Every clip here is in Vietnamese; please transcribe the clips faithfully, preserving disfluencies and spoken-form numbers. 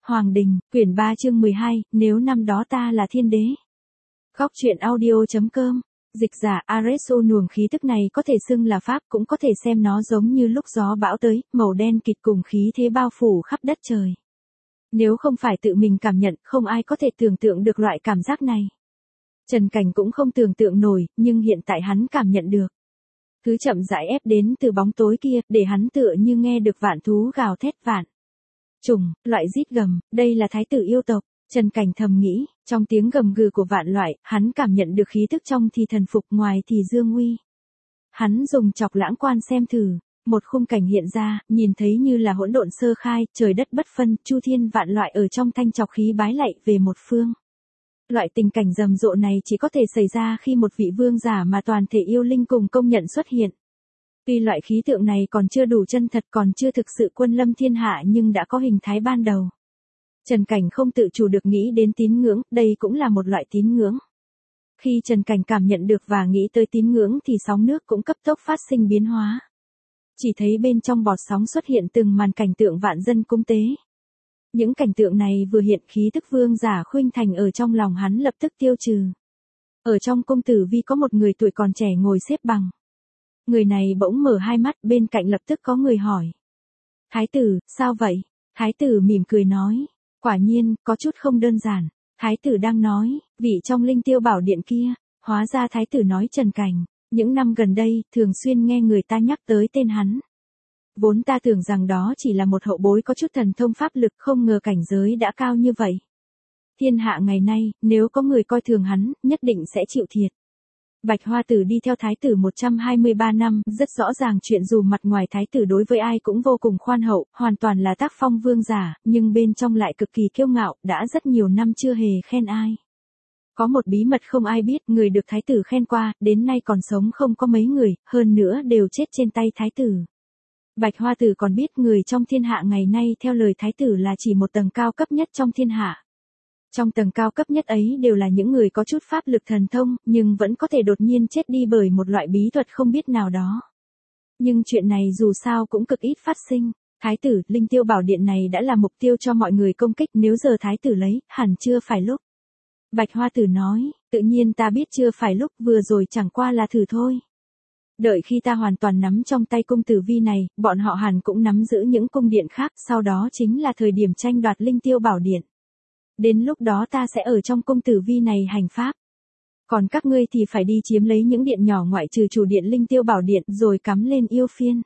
Hoàng Đình, quyển ba chương mười hai, nếu năm đó ta là thiên đế. Góc truyện audio.com, dịch giả Areso. Luồng khí tức này có thể xưng là pháp, cũng có thể xem nó giống như lúc gió bão tới, màu đen kịt cùng khí thế bao phủ khắp đất trời. Nếu không phải tự mình cảm nhận, không ai có thể tưởng tượng được loại cảm giác này. Trần Cảnh cũng không tưởng tượng nổi, nhưng hiện tại hắn cảm nhận được. Thứ chậm rãi ép đến từ bóng tối kia, để hắn tựa như nghe được vạn thú gào thét vạn. Trùng, loại rít gầm, đây là thái tử yêu tộc. Trần Cảnh thầm nghĩ, trong tiếng gầm gừ của vạn loại, hắn cảm nhận được khí tức trong thì thần phục, ngoài thì dương uy. Hắn dùng chọc lãng quan xem thử, một khung cảnh hiện ra, nhìn thấy như là hỗn độn sơ khai, trời đất bất phân, chu thiên vạn loại ở trong thanh chọc khí bái lạy về một phương. Loại tình cảnh rầm rộ này chỉ có thể xảy ra khi một vị vương giả mà toàn thể yêu linh cùng công nhận xuất hiện. Tuy loại khí tượng này còn chưa đủ chân thật, còn chưa thực sự quân lâm thiên hạ, nhưng đã có hình thái ban đầu. Trần Cảnh không tự chủ được nghĩ đến tín ngưỡng, đây cũng là một loại tín ngưỡng. Khi Trần Cảnh cảm nhận được và nghĩ tới tín ngưỡng thì sóng nước cũng cấp tốc phát sinh biến hóa. Chỉ thấy bên trong bọt sóng xuất hiện từng màn cảnh tượng vạn dân cúng tế. Những cảnh tượng này vừa hiện, khí tức vương giả khuynh thành ở trong lòng hắn lập tức tiêu trừ. Ở trong cung tử vi có một người tuổi còn trẻ ngồi xếp bằng. Người này bỗng mở hai mắt, bên cạnh lập tức có người hỏi. Thái tử, sao vậy? Thái tử mỉm cười nói. Quả nhiên, có chút không đơn giản. Thái tử đang nói, vị trong linh tiêu bảo điện kia. Hóa ra thái tử nói Trần Cảnh. Những năm gần đây, thường xuyên nghe người ta nhắc tới tên hắn. Vốn ta tưởng rằng đó chỉ là một hậu bối có chút thần thông pháp lực, không ngờ cảnh giới đã cao như vậy. Thiên hạ ngày nay, nếu có người coi thường hắn, nhất định sẽ chịu thiệt. Bạch Hoa Tử đi theo thái tử một trăm hai mươi ba năm, rất rõ ràng chuyện dù mặt ngoài thái tử đối với ai cũng vô cùng khoan hậu, hoàn toàn là tác phong vương giả, nhưng bên trong lại cực kỳ kiêu ngạo, đã rất nhiều năm chưa hề khen ai. Có một bí mật không ai biết, người được thái tử khen qua, đến nay còn sống không có mấy người, hơn nữa đều chết trên tay thái tử. Bạch Hoa Tử còn biết người trong thiên hạ ngày nay theo lời thái tử là chỉ một tầng cao cấp nhất trong thiên hạ. Trong tầng cao cấp nhất ấy đều là những người có chút pháp lực thần thông, nhưng vẫn có thể đột nhiên chết đi bởi một loại bí thuật không biết nào đó. Nhưng chuyện này dù sao cũng cực ít phát sinh. Thái tử, linh tiêu bảo điện này đã là mục tiêu cho mọi người công kích, nếu giờ thái tử lấy, hẳn chưa phải lúc. Bạch Hoa Tử nói, tự nhiên ta biết chưa phải lúc, vừa rồi chẳng qua là thử thôi. Đợi khi ta hoàn toàn nắm trong tay cung tử vi này, bọn họ hẳn cũng nắm giữ những cung điện khác, sau đó chính là thời điểm tranh đoạt linh tiêu bảo điện. Đến lúc đó ta sẽ ở trong cung tử vi này hành pháp. Còn các ngươi thì phải đi chiếm lấy những điện nhỏ ngoại trừ chủ điện linh tiêu bảo điện, rồi cắm lên yêu phiên.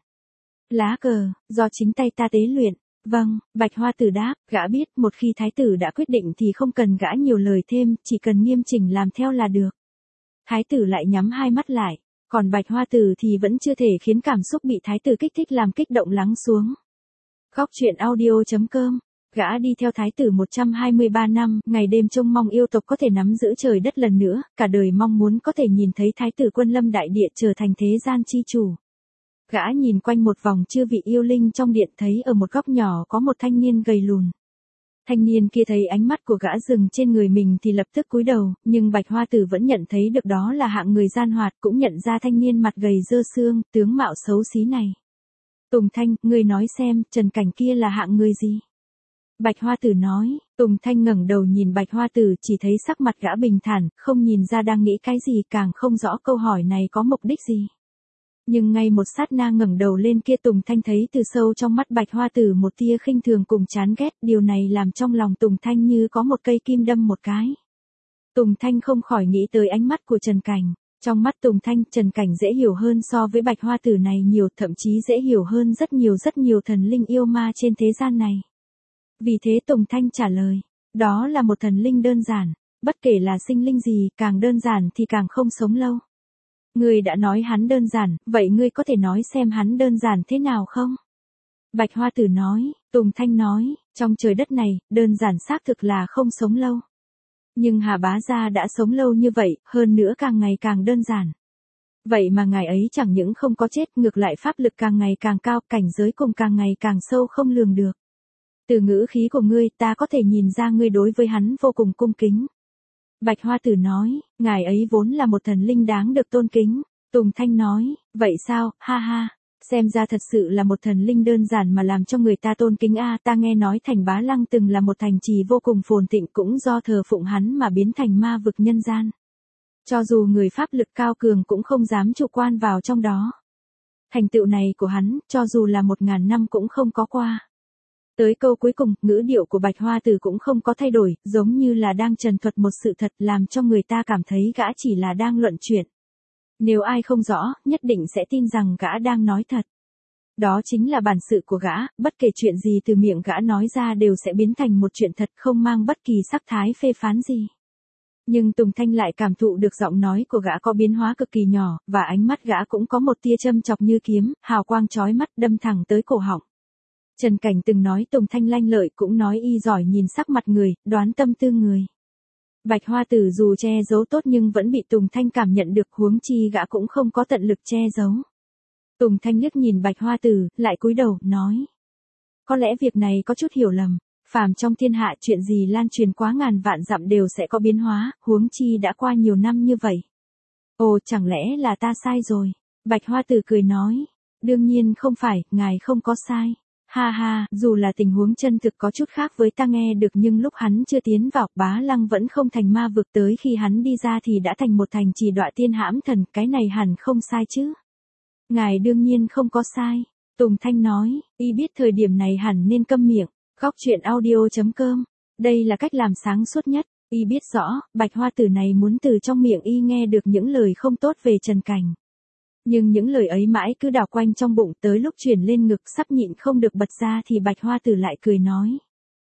Lá cờ, do chính tay ta tế luyện. Vâng, Bạch Hoa Tử đáp, gã biết một khi thái tử đã quyết định thì không cần gã nhiều lời thêm, chỉ cần nghiêm chỉnh làm theo là được. Thái tử lại nhắm hai mắt lại, còn Bạch Hoa Tử thì vẫn chưa thể khiến cảm xúc bị thái tử kích thích làm kích động lắng xuống. Góc truyện audio.com, gã đi theo thái tử một trăm hai mươi ba năm, ngày đêm trông mong yêu tộc có thể nắm giữ trời đất lần nữa, cả đời mong muốn có thể nhìn thấy thái tử quân lâm đại địa trở thành thế gian chi chủ. Gã nhìn quanh một vòng chư vị yêu linh trong điện, thấy ở một góc nhỏ có một thanh niên gầy lùn. Thanh niên kia thấy ánh mắt của gã dừng trên người mình thì lập tức cúi đầu, nhưng Bạch Hoa Tử vẫn nhận thấy được đó là hạng người gian hoạt, cũng nhận ra thanh niên mặt gầy dơ xương, tướng mạo xấu xí này. Tùng Thanh, ngươi nói xem, Trần Cảnh kia là hạng người gì? Bạch Hoa Tử nói. Tùng Thanh ngẩng đầu nhìn Bạch Hoa Tử, chỉ thấy sắc mặt gã bình thản, không nhìn ra đang nghĩ cái gì, càng không rõ câu hỏi này có mục đích gì. Nhưng ngay một sát na ngẩng đầu lên kia, Tùng Thanh thấy từ sâu trong mắt Bạch Hoa Tử một tia khinh thường cùng chán ghét, điều này làm trong lòng Tùng Thanh như có một cây kim đâm một cái. Tùng Thanh không khỏi nghĩ tới ánh mắt của Trần Cảnh. Trong mắt Tùng Thanh, Trần Cảnh dễ hiểu hơn so với Bạch Hoa Tử này nhiều, thậm chí dễ hiểu hơn rất nhiều rất nhiều thần linh yêu ma trên thế gian này. Vì thế Tùng Thanh trả lời, đó là một thần linh đơn giản, bất kể là sinh linh gì, càng đơn giản thì càng không sống lâu. Ngươi đã nói hắn đơn giản, vậy ngươi có thể nói xem hắn đơn giản thế nào không? Bạch Hoa Tử nói. Tùng Thanh nói, trong trời đất này, đơn giản xác thực là không sống lâu. Nhưng Hà Bá Gia đã sống lâu như vậy, hơn nữa càng ngày càng đơn giản. Vậy mà ngài ấy chẳng những không có chết, ngược lại pháp lực càng ngày càng cao, cảnh giới cùng càng ngày càng sâu không lường được. Từ ngữ khí của ngươi, ta có thể nhìn ra ngươi đối với hắn vô cùng cung kính. Bạch Hoa Tử nói, ngài ấy vốn là một thần linh đáng được tôn kính. Tùng Thanh nói, vậy sao, ha ha, Xem ra thật sự là một thần linh đơn giản mà làm cho người ta tôn kính a, ta nghe nói thành Bá Lăng từng là một thành trì vô cùng phồn thịnh cũng do thờ phụng hắn mà biến thành ma vực nhân gian. Cho dù người pháp lực cao cường cũng không dám chủ quan vào trong đó. Thành tựu này của hắn, cho dù là một ngàn năm cũng không có qua. Tới câu cuối cùng, ngữ điệu của Bạch Hoa Tử cũng không có thay đổi, giống như là đang trần thuật một sự thật làm cho người ta cảm thấy gã chỉ là đang luận chuyện. Nếu ai không rõ, nhất định sẽ tin rằng gã đang nói thật. Đó chính là bản sự của gã, bất kể chuyện gì từ miệng gã nói ra đều sẽ biến thành một chuyện thật không mang bất kỳ sắc thái phê phán gì. Nhưng Tùng Thanh lại cảm thụ được giọng nói của gã có biến hóa cực kỳ nhỏ, và ánh mắt gã cũng có một tia châm chọc như kiếm, hào quang chói mắt đâm thẳng tới cổ họng. Trần Cảnh từng nói Tùng Thanh lanh lợi cũng nói y giỏi nhìn sắc mặt người, đoán tâm tư người. Bạch Hoa Tử dù che giấu tốt nhưng vẫn bị Tùng Thanh cảm nhận được, huống chi gã cũng không có tận lực che giấu. Tùng Thanh liếc nhìn Bạch Hoa Tử, lại cúi đầu, nói. Có lẽ việc này có chút hiểu lầm, phàm trong thiên hạ chuyện gì lan truyền quá ngàn vạn dặm đều sẽ có biến hóa, huống chi đã qua nhiều năm như vậy. Ồ, chẳng lẽ là ta sai rồi? Bạch Hoa Tử cười nói. Đương nhiên không phải, ngài không có sai. Ha ha, dù là tình huống chân thực có chút khác với ta nghe được nhưng lúc hắn chưa tiến vào, Bá Lăng vẫn không thành ma vực, tới khi hắn đi ra thì đã thành một thành trì đọa tiên hãm thần, cái này hẳn không sai chứ. Ngài đương nhiên không có sai. Tùng Thanh nói, y biết thời điểm này hẳn nên câm miệng. Góc truyện audio chấm com. Đây là cách làm sáng suốt nhất. Y biết rõ, Bạch Hoa Tử này muốn từ trong miệng y nghe được những lời không tốt về Trần Cảnh. Nhưng những lời ấy mãi cứ đảo quanh trong bụng, tới lúc chuyển lên ngực sắp nhịn không được bật ra thì Bạch Hoa Tử lại cười nói.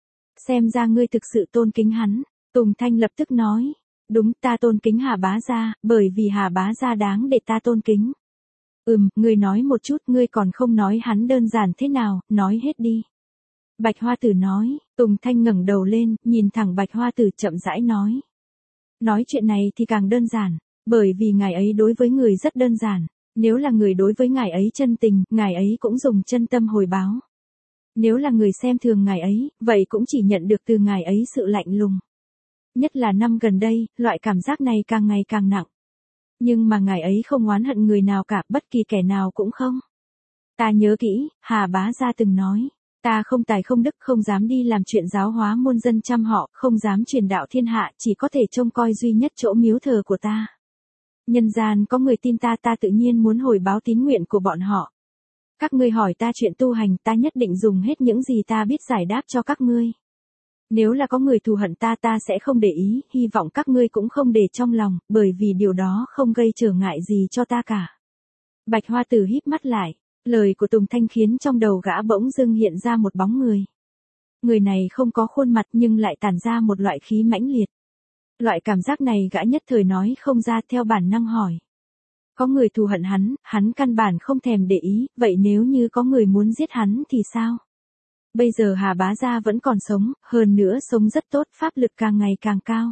Xem ra ngươi thực sự tôn kính hắn. Tùng Thanh lập tức nói. Đúng, ta tôn kính Hà Bá Gia, bởi vì Hà Bá Gia đáng để ta tôn kính. Ừm, ngươi nói một chút, ngươi còn không nói hắn đơn giản thế nào, nói hết đi. Bạch Hoa Tử nói. Tùng Thanh ngẩng đầu lên, nhìn thẳng Bạch Hoa Tử chậm rãi nói. Nói chuyện này thì càng đơn giản, bởi vì ngài ấy đối với người rất đơn giản. Nếu là người đối với ngài ấy chân tình, ngài ấy cũng dùng chân tâm hồi báo. Nếu là người xem thường ngài ấy, vậy cũng chỉ nhận được từ ngài ấy sự lạnh lùng. Nhất là năm gần đây, loại cảm giác này càng ngày càng nặng. Nhưng mà ngài ấy không oán hận người nào cả, bất kỳ kẻ nào cũng không. Ta nhớ kỹ, Hà Bá Gia từng nói, ta không tài không đức, không dám đi làm chuyện giáo hóa muôn dân trăm họ, không dám truyền đạo thiên hạ, chỉ có thể trông coi duy nhất chỗ miếu thờ của ta. Nhân gian có người tin ta, ta tự nhiên muốn hồi báo tín nguyện của bọn họ. Các ngươi hỏi ta chuyện tu hành, ta nhất định dùng hết những gì ta biết giải đáp cho các ngươi. Nếu là có người thù hận ta, ta sẽ không để ý, hy vọng các ngươi cũng không để trong lòng, bởi vì điều đó không gây trở ngại gì cho ta cả. Bạch Hoa Tử híp mắt lại, lời của Tùng Thanh khiến trong đầu gã bỗng dưng hiện ra một bóng người. Người này không có khuôn mặt nhưng lại tản ra một loại khí mãnh liệt. Loại cảm giác này gã nhất thời nói không ra, theo bản năng hỏi. Có người thù hận hắn, hắn căn bản không thèm để ý, vậy nếu như có người muốn giết hắn thì sao? Bây giờ Hà Bá Gia vẫn còn sống, hơn nữa sống rất tốt, pháp lực càng ngày càng cao.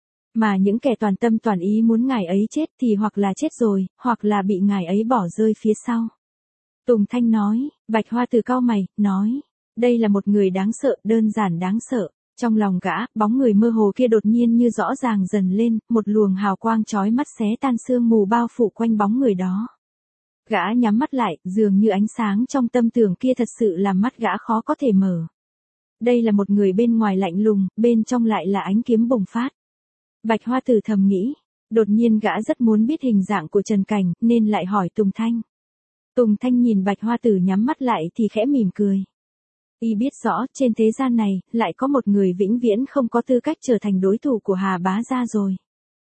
Mà những kẻ toàn tâm toàn ý muốn ngài ấy chết thì hoặc là chết rồi, hoặc là bị ngài ấy bỏ rơi phía sau. Tùng Thanh nói. Bạch Hoa Tử cau mày, nói. Đây là một người đáng sợ, đơn giản đáng sợ. Trong lòng gã, bóng người mơ hồ kia đột nhiên như rõ ràng dần lên, một luồng hào quang chói mắt xé tan sương mù bao phủ quanh bóng người đó. Gã nhắm mắt lại, dường như ánh sáng trong tâm tưởng kia thật sự làm mắt gã khó có thể mở. Đây là một người bên ngoài lạnh lùng, bên trong lại là ánh kiếm bùng phát. Bạch Hoa Tử thầm nghĩ, đột nhiên gã rất muốn biết hình dạng của Trần Cảnh, nên lại hỏi Tùng Thanh. Tùng Thanh nhìn Bạch Hoa Tử nhắm mắt lại thì khẽ mỉm cười. Y biết rõ, trên thế gian này, lại có một người vĩnh viễn không có tư cách trở thành đối thủ của Hà Bá Gia rồi.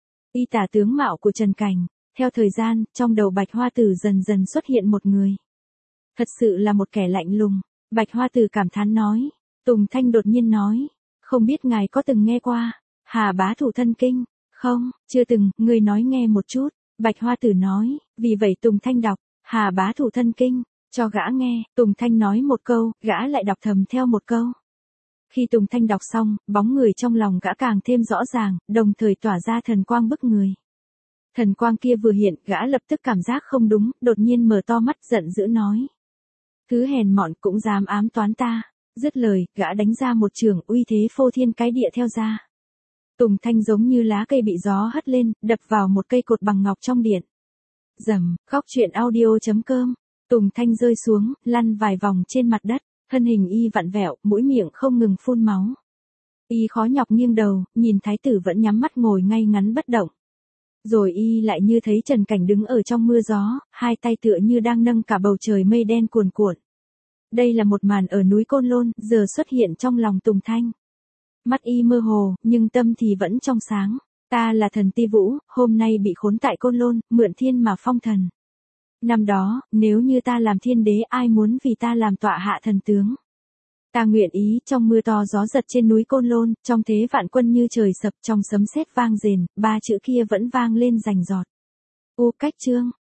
Y tả tướng mạo của Trần Cảnh. Theo thời gian, trong đầu Bạch Hoa Tử dần dần xuất hiện một người. Thật sự là một kẻ lạnh lùng. Bạch Hoa Tử cảm thán nói. Tùng Thanh đột nhiên nói. Không biết ngài có từng nghe qua Hà Bá Thủ Thân Kinh? Không, chưa từng, ngươi nói nghe một chút. Bạch Hoa Tử nói. Vì vậy Tùng Thanh đọc Hà Bá Thủ Thân Kinh cho gã nghe. Tùng Thanh nói một câu, gã lại đọc thầm theo một câu. Khi Tùng Thanh đọc xong, bóng người trong lòng gã càng thêm rõ ràng, đồng thời tỏa ra thần quang bức người. Thần quang kia vừa hiện, gã lập tức cảm giác không đúng, đột nhiên mở to mắt giận dữ nói. Thứ hèn mọn cũng dám ám toán ta. Dứt lời, gã đánh ra một trường uy thế phô thiên cái địa theo ra. Tùng Thanh giống như lá cây bị gió hất lên, đập vào một cây cột bằng ngọc trong điện. Rầm, góc truyện audio chấm com Tùng Thanh rơi xuống, lăn vài vòng trên mặt đất, thân hình y vặn vẹo, mũi miệng không ngừng phun máu. Y khó nhọc nghiêng đầu, nhìn thái tử vẫn nhắm mắt ngồi ngay ngắn bất động. Rồi y lại như thấy Trần Cảnh đứng ở trong mưa gió, hai tay tựa như đang nâng cả bầu trời mây đen cuồn cuộn. Đây là một màn ở núi Côn Lôn, giờ xuất hiện trong lòng Tùng Thanh. Mắt y mơ hồ, nhưng tâm thì vẫn trong sáng. Ta là thần Ti Vũ, hôm nay bị khốn tại Côn Lôn, mượn thiên mà phong thần. Năm đó, nếu như ta làm thiên đế ai muốn vì ta làm tọa hạ thần tướng. Ta nguyện ý trong mưa to gió giật trên núi Côn Lôn, trong thế vạn quân như trời sập trong sấm sét vang rền, ba chữ kia vẫn vang lên rành rọt. U Cách Chương